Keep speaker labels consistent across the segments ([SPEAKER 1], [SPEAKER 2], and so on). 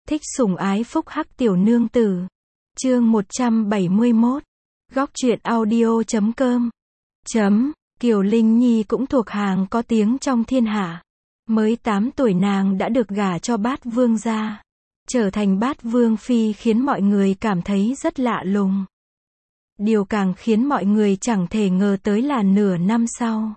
[SPEAKER 1] Thích sủng ái phúc hắc tiểu nương tử. Chương 171. Góc truyện audio.com. Kiều Linh Nhi cũng thuộc hàng có tiếng trong thiên hạ. Mới 8 tuổi nàng đã được gả cho Bát Vương gia. Trở thành Bát Vương phi khiến mọi người cảm thấy rất lạ lùng. Điều càng khiến mọi người chẳng thể ngờ tới là nửa năm sau,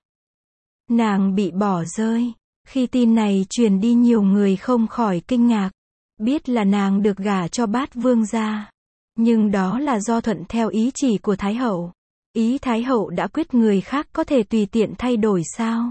[SPEAKER 1] nàng bị bỏ rơi. Khi tin này truyền đi nhiều người không khỏi kinh ngạc. Biết là nàng được gả cho Bát Vương gia. Nhưng đó là do thuận theo ý chỉ của Thái hậu. Ý Thái hậu đã quyết người khác có thể tùy tiện thay đổi sao?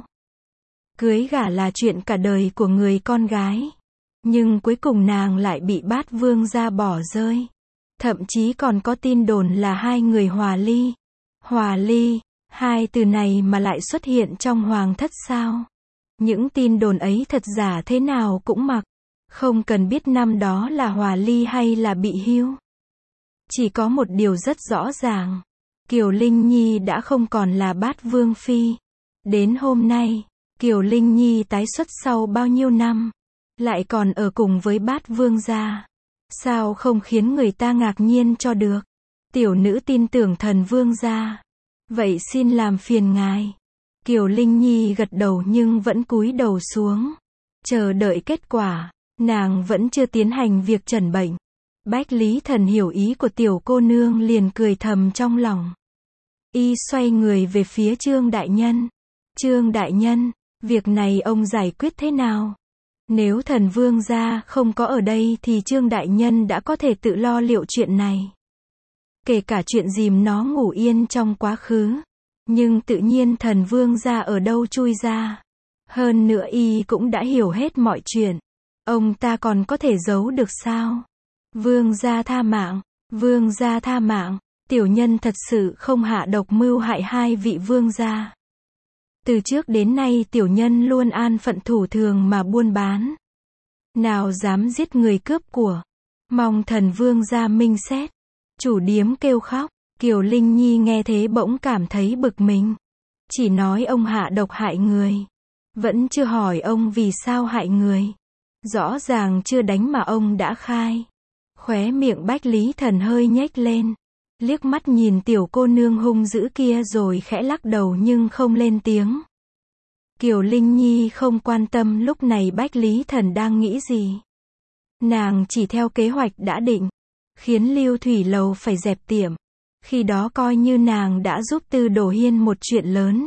[SPEAKER 1] Cưới gả là chuyện cả đời của người con gái. Nhưng cuối cùng nàng lại bị Bát Vương gia bỏ rơi. Thậm chí còn có tin đồn là hai người hòa ly. Hòa ly, hai từ này mà lại xuất hiện trong hoàng thất sao? Những tin đồn ấy thật giả thế nào cũng mặc. Không cần biết năm đó là hòa ly hay là bị hưu. Chỉ có một điều rất rõ ràng. Kiều Linh Nhi đã không còn là Bát Vương phi. Đến hôm nay, Kiều Linh Nhi tái xuất sau bao nhiêu năm, lại còn ở cùng với Bát Vương gia. Sao không khiến người ta ngạc nhiên cho được? Tiểu nữ tin tưởng thần vương gia. Vậy xin làm phiền ngài. Kiều Linh Nhi gật đầu nhưng vẫn cúi đầu xuống. Chờ đợi kết quả. Nàng vẫn chưa tiến hành việc chẩn bệnh. Bách Lý Thần hiểu ý của tiểu cô nương liền cười thầm trong lòng. Y xoay người về phía Trương đại nhân. Trương đại nhân, việc này ông giải quyết thế nào? Nếu thần vương gia không có ở đây thì Trương đại nhân đã có thể tự lo liệu chuyện này. Kể cả chuyện dìm nó ngủ yên trong quá khứ. Nhưng tự nhiên thần vương gia ở đâu chui ra. Hơn nữa y cũng đã hiểu hết mọi chuyện. Ông ta còn có thể giấu được sao? Vương gia tha mạng, vương gia tha mạng, tiểu nhân thật sự không hạ độc mưu hại hai vị vương gia. Từ trước đến nay tiểu nhân luôn an phận thủ thường mà buôn bán. Nào dám giết người cướp của. Mong thần vương gia minh xét. Chủ điếm kêu khóc. Kiều Linh Nhi nghe thế bỗng cảm thấy bực mình. Chỉ nói ông hạ độc hại người. Vẫn chưa hỏi ông vì sao hại người. Rõ ràng chưa đánh mà ông đã khai. Khóe miệng Bách Lý Thần hơi nhếch lên. Liếc mắt nhìn tiểu cô nương hung dữ kia rồi khẽ lắc đầu nhưng không lên tiếng. Kiều Linh Nhi không quan tâm lúc này Bách Lý Thần đang nghĩ gì. Nàng chỉ theo kế hoạch đã định. Khiến Lưu Thủy Lầu phải dẹp tiệm. Khi đó coi như nàng đã giúp Tư Đồ Hiên một chuyện lớn.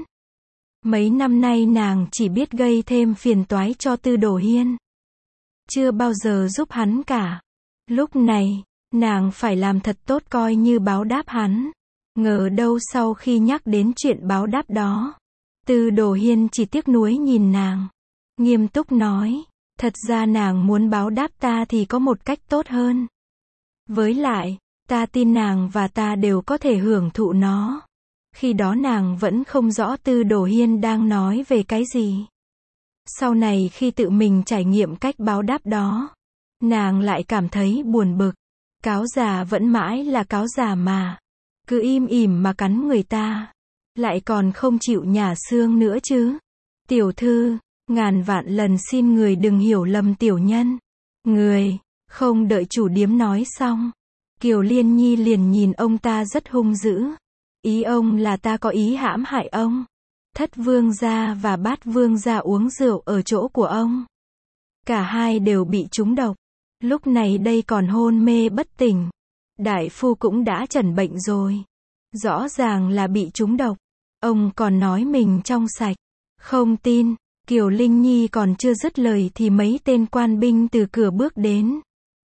[SPEAKER 1] Mấy năm nay nàng chỉ biết gây thêm phiền toái cho Tư Đồ Hiên. Chưa bao giờ giúp hắn cả. Lúc này, nàng phải làm thật tốt coi như báo đáp hắn. Ngờ đâu sau khi nhắc đến chuyện báo đáp đó, Tư Đồ Hiên chỉ tiếc nuối nhìn nàng. Nghiêm túc nói, thật ra nàng muốn báo đáp ta thì có một cách tốt hơn. Với lại, ta tin nàng và ta đều có thể hưởng thụ nó. Khi đó nàng vẫn không rõ Tư Đồ Hiên đang nói về cái gì. Sau này khi tự mình trải nghiệm cách báo đáp đó, nàng lại cảm thấy buồn bực. Cáo già vẫn mãi là cáo già mà. Cứ im ỉm mà cắn người ta. Lại còn không chịu nhả xương nữa chứ. Tiểu thư, ngàn vạn lần xin người đừng hiểu lầm tiểu nhân. Người, không đợi chủ điếm nói xong. Kiều Liên Nhi liền nhìn ông ta rất hung dữ. Ý ông là ta có ý hãm hại ông. Thất vương gia và Bát Vương gia uống rượu ở chỗ của ông. Cả hai đều bị trúng độc. Lúc này đây còn hôn mê bất tỉnh. Đại phu cũng đã chẩn bệnh rồi. Rõ ràng là bị trúng độc. Ông còn nói mình trong sạch. Không tin. Kiều Linh Nhi còn chưa dứt lời thì mấy tên quan binh từ cửa bước đến.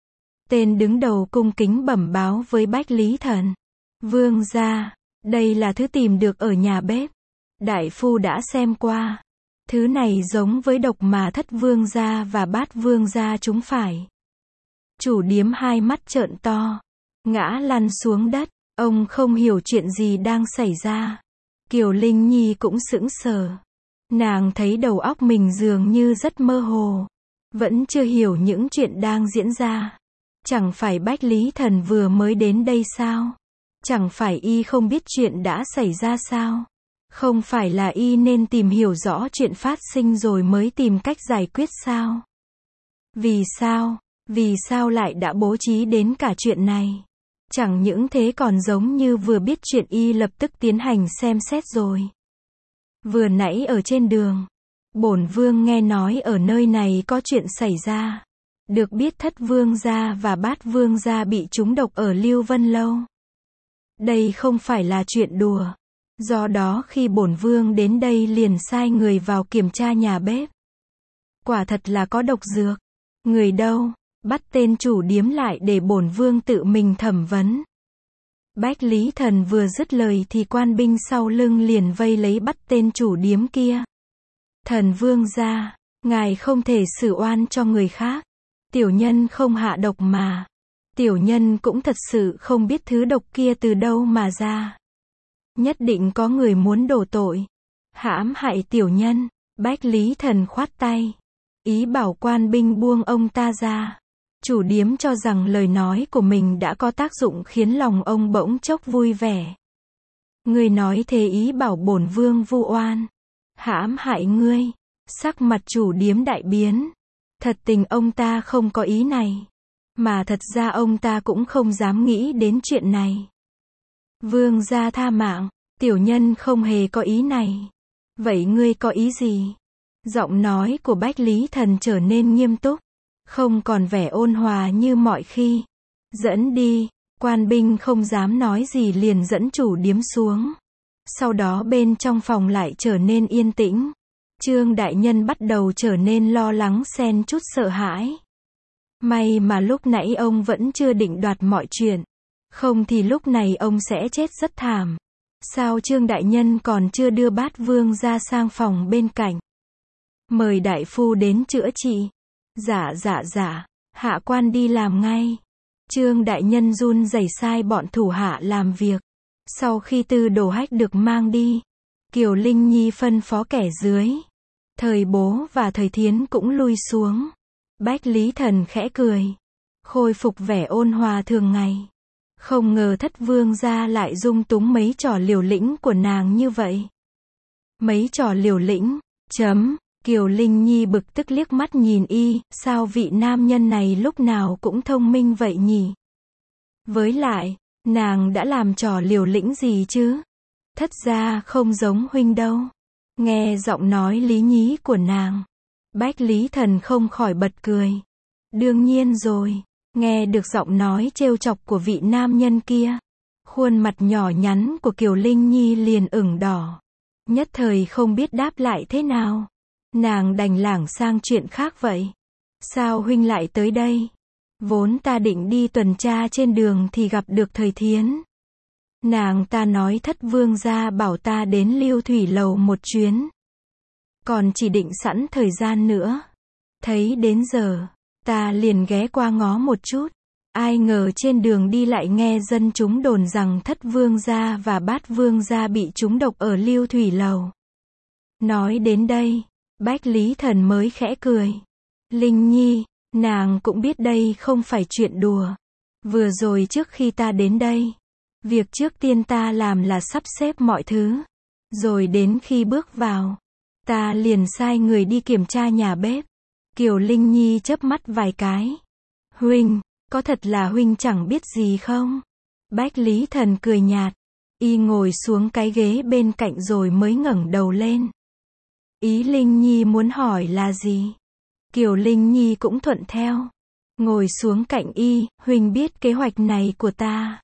[SPEAKER 1] Tên đứng đầu cung kính bẩm báo với Bách Lý Thần. Vương gia, đây là thứ tìm được ở nhà bếp. Đại phu đã xem qua. Thứ này giống với độc mà Thất Vương gia và Bát Vương gia chúng phải. Chủ điếm hai mắt trợn to. Ngã lăn xuống đất. Ông không hiểu chuyện gì đang xảy ra. Kiều Linh Nhi cũng sững sờ. Nàng thấy đầu óc mình dường như rất mơ hồ. Vẫn chưa hiểu những chuyện đang diễn ra. Chẳng phải Bách Lý Thần vừa mới đến đây sao? Chẳng phải y không biết chuyện đã xảy ra sao? Không phải là y nên tìm hiểu rõ chuyện phát sinh rồi mới tìm cách giải quyết sao? Vì sao? Vì sao lại đã bố trí đến cả chuyện này? Chẳng những thế còn giống như vừa biết chuyện y lập tức tiến hành xem xét rồi. Vừa nãy ở trên đường, bổn vương nghe nói ở nơi này có chuyện xảy ra. Được biết Thất vương gia và Bát vương gia bị trúng độc ở Lưu Vân Lâu. Đây không phải là chuyện đùa. Do đó khi bổn vương đến đây liền sai người vào kiểm tra nhà bếp. Quả thật là có độc dược. Người đâu? Bắt tên chủ điếm lại để bổn vương tự mình thẩm vấn. Bách Lý Thần vừa dứt lời thì quan binh sau lưng liền vây lấy bắt tên chủ điếm kia. Thần vương gia, ngài không thể xử oan cho người khác. Tiểu nhân không hạ độc mà. Tiểu nhân cũng thật sự không biết thứ độc kia từ đâu mà ra. Nhất định có người muốn đổ tội, hãm hại tiểu nhân. Bách Lý Thần khoát tay, ý bảo quan binh buông ông ta ra. Chủ điếm cho rằng lời nói của mình đã có tác dụng khiến lòng ông bỗng chốc vui vẻ. Ngươi nói thế ý bảo bổn vương vu oan, hãm hại ngươi. Sắc mặt chủ điếm đại biến. Thật tình ông ta không có ý này. Mà thật ra ông ta cũng không dám nghĩ đến chuyện này. Vương gia tha mạng, tiểu nhân không hề có ý này. Vậy ngươi có ý gì? Giọng nói của Bách Lý Thần trở nên nghiêm túc, không còn vẻ ôn hòa như mọi khi. Dẫn đi. Quan binh không dám nói gì liền dẫn chủ điếm xuống. Sau đó bên trong phòng lại trở nên yên tĩnh. Trương đại nhân bắt đầu trở nên lo lắng xen chút sợ hãi. May mà lúc nãy ông vẫn chưa định đoạt mọi chuyện. Không thì lúc này ông sẽ chết rất thảm. Sao Trương đại nhân còn chưa đưa Bát vương ra sang phòng bên cạnh? Mời đại phu đến chữa trị. Dạ, hạ quan đi làm ngay. Trương đại nhân run rẩy sai bọn thủ hạ làm việc. Sau khi Tư Đồ Hách được mang đi, Kiều Linh Nhi phân phó kẻ dưới. Thời Bố và Thời Thiến cũng lui xuống. Bách Lý Thần khẽ cười, khôi phục vẻ ôn hòa thường ngày. Không ngờ Thất vương gia lại dung túng mấy trò liều lĩnh của nàng như vậy. Mấy trò liều lĩnh, Kiều Linh Nhi bực tức liếc mắt nhìn y, sao vị nam nhân này lúc nào cũng thông minh vậy nhỉ? Với lại, nàng đã làm trò liều lĩnh gì chứ? Thất gia không giống huynh đâu. Nghe giọng nói lý nhí của nàng, Bách Lý Thần không khỏi bật cười. Đương nhiên rồi, nghe được giọng nói trêu chọc của vị nam nhân kia, khuôn mặt nhỏ nhắn của Kiều Linh Nhi liền ửng đỏ. Nhất thời không biết đáp lại thế nào. Nàng đành lảng sang chuyện khác vậy. Sao huynh lại tới đây? Vốn ta định đi tuần tra trên đường thì gặp được Thời Thiến. Nàng ta nói Thất vương gia bảo ta đến Lưu Thủy Lầu một chuyến. Còn chỉ định sẵn thời gian nữa. Thấy đến giờ, ta liền ghé qua ngó một chút. Ai ngờ trên đường đi lại nghe dân chúng đồn rằng Thất vương gia và Bát vương gia bị trúng độc ở Lưu Thủy Lầu. Nói đến đây, Bách Lý Thần mới khẽ cười. Linh Nhi, nàng cũng biết đây không phải chuyện đùa. Vừa rồi trước khi ta đến đây, việc trước tiên ta làm là sắp xếp mọi thứ. Rồi đến khi bước vào, ta liền sai người đi kiểm tra nhà bếp. Kiều Linh Nhi chớp mắt vài cái. Huynh, có thật là huynh chẳng biết gì không? Bách Lý Thần cười nhạt. Y ngồi xuống cái ghế bên cạnh rồi mới ngẩng đầu lên. Ý Linh Nhi muốn hỏi là gì? Kiều Linh Nhi cũng thuận theo. Ngồi xuống cạnh y, huynh biết kế hoạch này của ta.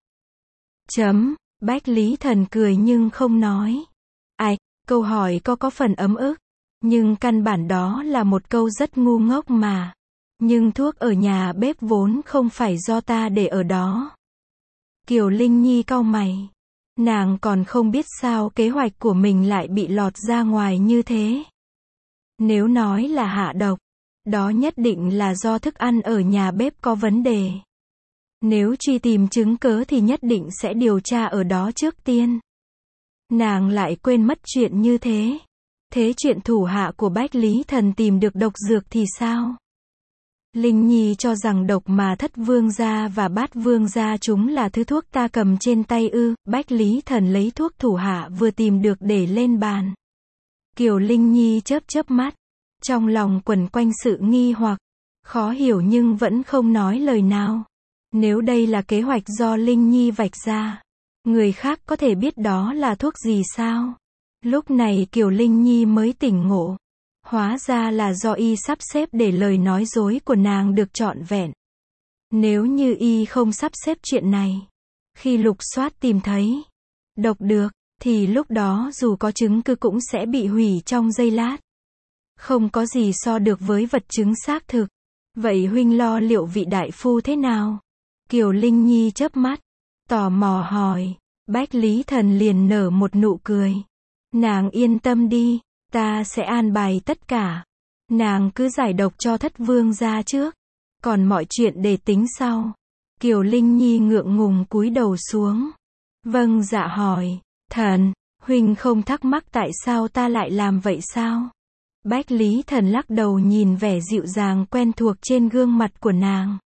[SPEAKER 1] Bách Lý Thần cười nhưng không nói. Câu hỏi có phần ấm ức. Nhưng căn bản đó là một câu rất ngu ngốc mà. Nhưng thuốc ở nhà bếp vốn không phải do ta để ở đó. Kiều Linh Nhi cau mày. Nàng còn không biết sao kế hoạch của mình lại bị lọt ra ngoài như thế. Nếu nói là hạ độc, đó nhất định là do thức ăn ở nhà bếp có vấn đề. Nếu truy tìm chứng cớ thì nhất định sẽ điều tra ở đó trước tiên. Nàng lại quên mất chuyện như thế. Thế chuyện thủ hạ của Bách Lý Thần tìm được độc dược thì sao? Linh Nhi cho rằng độc mà Thất vương gia và Bát vương gia chúng là thứ thuốc ta cầm trên tay ư? Bách Lý Thần lấy thuốc thủ hạ vừa tìm được để lên bàn. Kiều Linh Nhi chớp chớp mắt, trong lòng quẩn quanh sự nghi hoặc. Khó hiểu nhưng vẫn không nói lời nào. Nếu đây là kế hoạch do Linh Nhi vạch ra, người khác có thể biết đó là thuốc gì sao? Lúc này Kiều Linh Nhi mới tỉnh ngộ. Hóa ra là do y sắp xếp để lời nói dối của nàng được trọn vẹn. Nếu như y không sắp xếp chuyện này, khi lục soát tìm thấy độc được, thì lúc đó dù có chứng cứ cũng sẽ bị hủy trong giây lát. Không có gì so được với vật chứng xác thực. Vậy huynh lo liệu vị đại phu thế nào? Kiều Linh Nhi chớp mắt, tò mò hỏi. Bách Lý Thần liền nở một nụ cười. Nàng yên tâm đi, ta sẽ an bài tất cả. Nàng cứ giải độc cho Thất Vương gia trước, còn mọi chuyện để tính sau. Kiều Linh Nhi ngượng ngùng cúi đầu xuống. Vâng dạ hỏi, thần, huynh không thắc mắc tại sao ta lại làm vậy sao? Bách Lý Thần lắc đầu nhìn vẻ dịu dàng quen thuộc trên gương mặt của nàng.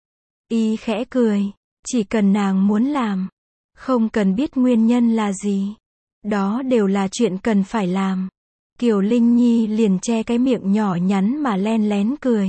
[SPEAKER 1] Y khẽ cười, chỉ cần nàng muốn làm, không cần biết nguyên nhân là gì, đó đều là chuyện cần phải làm. Kiều Linh Nhi liền che cái miệng nhỏ nhắn mà len lén cười.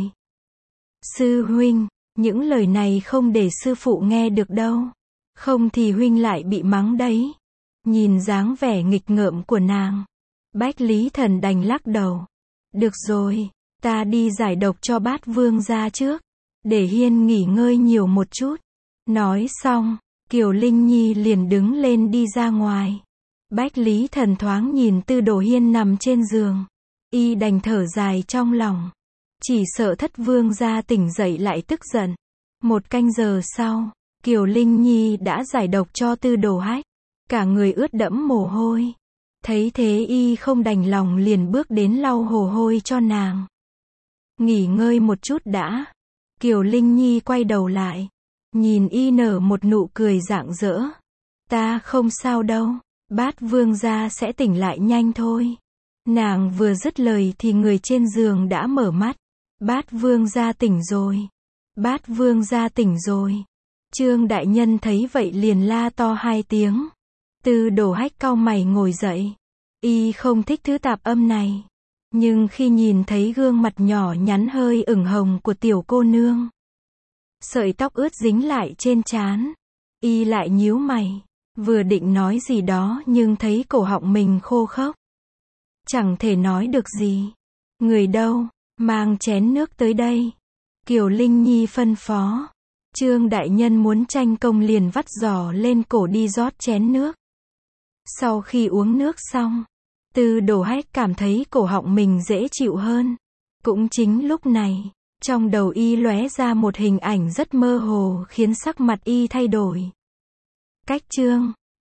[SPEAKER 1] Sư huynh, những lời này không để sư phụ nghe được đâu, không thì huynh lại bị mắng đấy. Nhìn dáng vẻ nghịch ngợm của nàng, Bách Lý Thần đành lắc đầu. Được rồi, ta đi giải độc cho Bát Vương gia trước, để Hiên nghỉ ngơi nhiều một chút. Nói xong, Kiều Linh Nhi liền đứng lên đi ra ngoài. Bách Lý Thần thoáng nhìn Tư Đồ Hiên nằm trên giường, y đành thở dài trong lòng. Chỉ sợ Thất Vương gia tỉnh dậy lại tức giận. 1 canh giờ sau, Kiều Linh Nhi đã giải độc cho Tư Đồ Hách, cả người ướt đẫm mồ hôi. Thấy thế y không đành lòng liền bước đến lau mồ hôi cho nàng. Nghỉ ngơi một chút đã. Kiều Linh Nhi quay đầu lại, nhìn y nở một nụ cười rạng rỡ. Ta không sao đâu, Bát Vương gia sẽ tỉnh lại nhanh thôi. Nàng vừa dứt lời thì người trên giường đã mở mắt. Bát Vương gia tỉnh rồi. Bát Vương gia tỉnh rồi. Trương đại nhân thấy vậy liền la to 2 tiếng. Tư Đồ Hách cau mày ngồi dậy. Y không thích thứ tạp âm này. Nhưng khi nhìn thấy gương mặt nhỏ nhắn hơi ửng hồng của tiểu cô nương, sợi tóc ướt dính lại trên trán, y lại nhíu mày. Vừa định nói gì đó nhưng thấy cổ họng mình khô khốc, chẳng thể nói được gì. Người đâu, mang chén nước tới đây. Kiều Linh Nhi phân phó. Trương đại nhân muốn tranh công liền vắt giỏ lên cổ đi rót chén nước. Sau khi uống nước xong, Tư Đồ Hách cảm thấy cổ họng mình dễ chịu hơn. Cũng chính lúc này, trong đầu y lóe ra một hình ảnh rất mơ hồ khiến sắc mặt y thay đổi. Cách chương